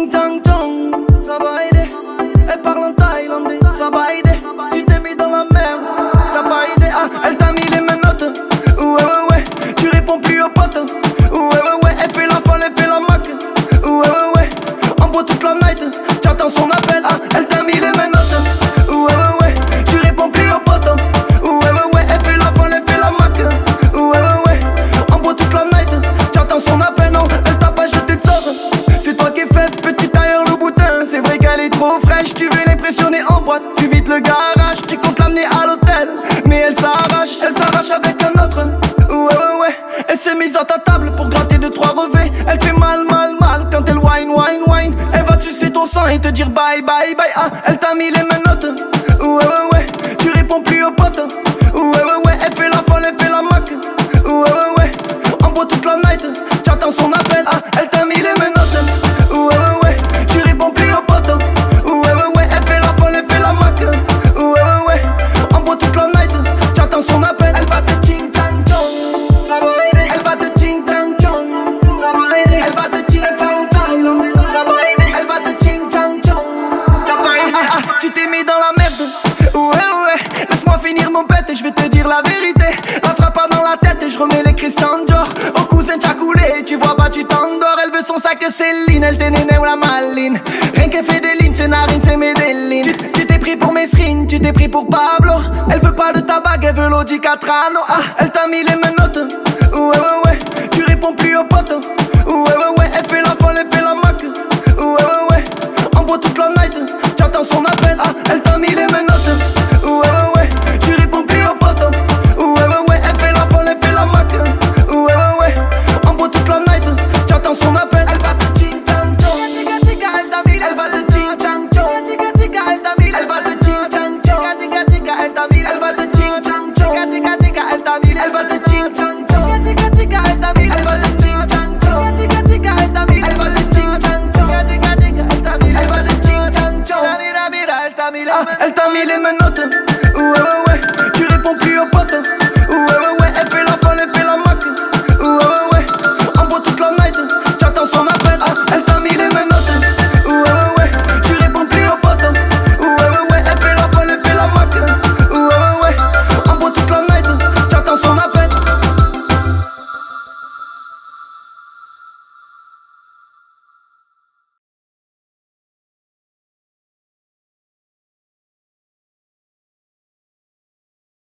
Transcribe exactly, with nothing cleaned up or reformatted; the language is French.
ching chang chong. Ça va aider. Elle parle en thaïlandais. Ça va aider. Tu t'es mis dans la merde. Ça va aider. Ah, elle t'a mis les menottes. Ouais, ouais, ouais. Tu réponds plus aux potes. Ouais, ouais, ouais. Elle fait la folle, elle fait la mac. Ouais, ouais, ouais. On boit toute la night. J'attends son appel. Ah, elle t'a mis les menottes. Ouais, ouais, ouais. Tu réponds plus aux potes. Ouais, ouais, ouais. Elle fait la folle, elle fait la mac. Ouais, ouais, ouais. On boit toute la night. J'attends son appel. Non, elle t'a pas jeté de sort. C'est toi qui es faite, petit tailleur le boutin. C'est vrai qu'elle est trop fraîche. Tu veux l'impressionner en boîte. Tu vides le garage. Tu comptes l'amener à l'hôtel. Mais elle s'arrache, elle s'arrache avec un autre. Ouais, ouais, ouais. Elle s'est mise à ta table pour gratter deux, trois revêts. Elle fait mal, mal, mal quand elle whine, whine, whine. Elle va sucer ton sang et te dire bye, bye, bye. Ah, elle t'a mis les menottes. Ouais, ouais, ouais. Tu réponds plus aux potes. Ouais, ouais, ouais. Elle fait la folle, elle fait la mac. Ouais, ouais, ouais. On boit toute la night. J'attends son appel. Ah, elle t'a mis les menottes. Ouais, ouais, ouais. Tu réponds plus aux potes. Ouais, ouais, ouais. Elle fait la folle, elle fait la mac. Ouais, ouais, ouais. On boit toute la night. J'attends son appel. Elle va te ching chang chong. Elle va te ching chang chong. Elle va te ching chang chong. Elle va te ching chang chong. Ah, ah, ah, tu t'es mis dans la merde. Ouais, ouais. Laisse-moi finir mon pète et je vais te dire la vérité. La frappe pas dans la tête et je remets les Christian Dior. Au cousin t'as coulé, tu vois pas, tu t'endors. Elle veut son sac Céline, elle t'est néné ou la maline. Rien qu'elle fait des lignes, c'est narine, c'est Medellin. Tu tu t'es pris pour Mesrine, tu t'es pris pour Pablo. Elle veut pas de ta bague, elle veut l'Audi Catrano. Ah, elle t'a mis les menottes.